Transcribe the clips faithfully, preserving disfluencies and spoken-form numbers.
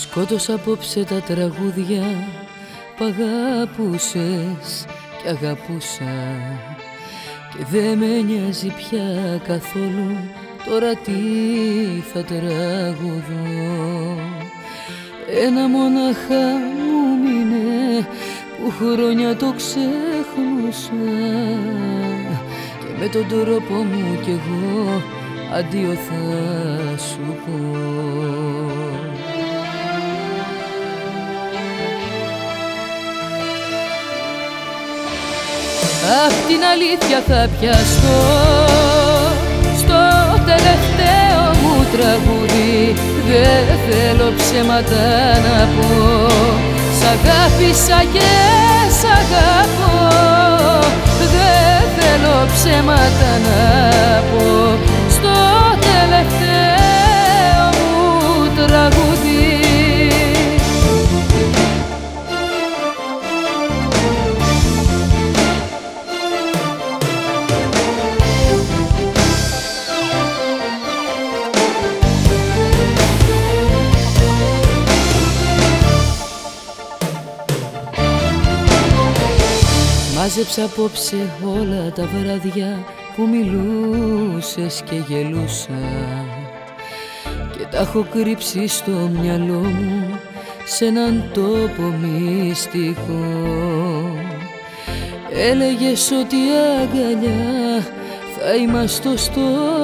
Σκότωσα απόψε τα τραγούδια π' αγαπούσες κι αγαπούσα, και δε με νοιάζει πια καθόλου τώρα τι θα τραγουδώ. Ένα μονάχα μου μείνε που χρόνια το ξέχνωσα, και με τον τρόπο μου κι εγώ αντίο θα σου πω. Απ' την αλήθεια θα πιαστώ στο τελευταίο μου τραγούδι, δεν θέλω ψέματα να πω. Σ' αγάπησα και σ' αγαπώ, δεν θέλω ψέματα να πω. Στο τελευταίο μου τραγούδι μάζεψα απόψε όλα τα βράδια που μιλούσες και γελούσα, και τα έχω κρύψει στο μυαλό μου σε έναν τόπο μυστικό. Έλεγες ότι αγκαλιά θα είμαστε στο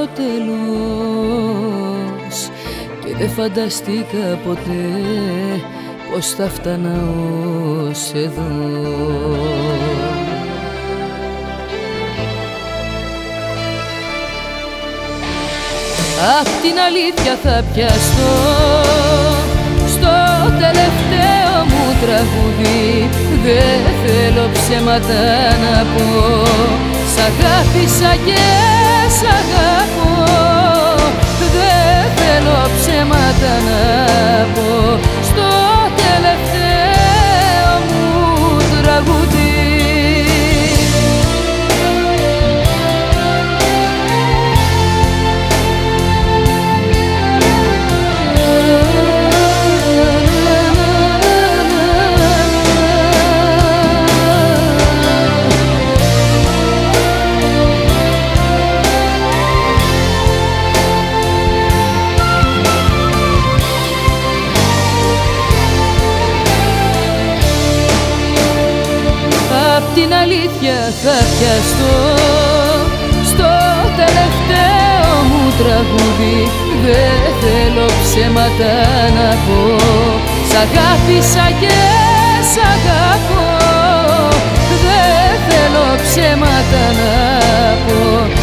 τέλος, και δεν φανταστήκα ποτέ πως θα φτάνα ως εδώ. Απ' την αλήθεια θα πιαστώ στο τελευταίο μου τραγούδι, δεν θέλω ψέματα να πω. Σ' αγάπησα και σ' αγαπώ, δεν θέλω ψέματα να πω. Στο τελευταίο μου τραγούδι την αλήθεια θα πιαστώ στο τελευταίο μου τραγούδι, δεν θέλω ψέματα να πω. Σ' αγάπησα και σ' αγαπώ, δεν θέλω ψέματα να πω.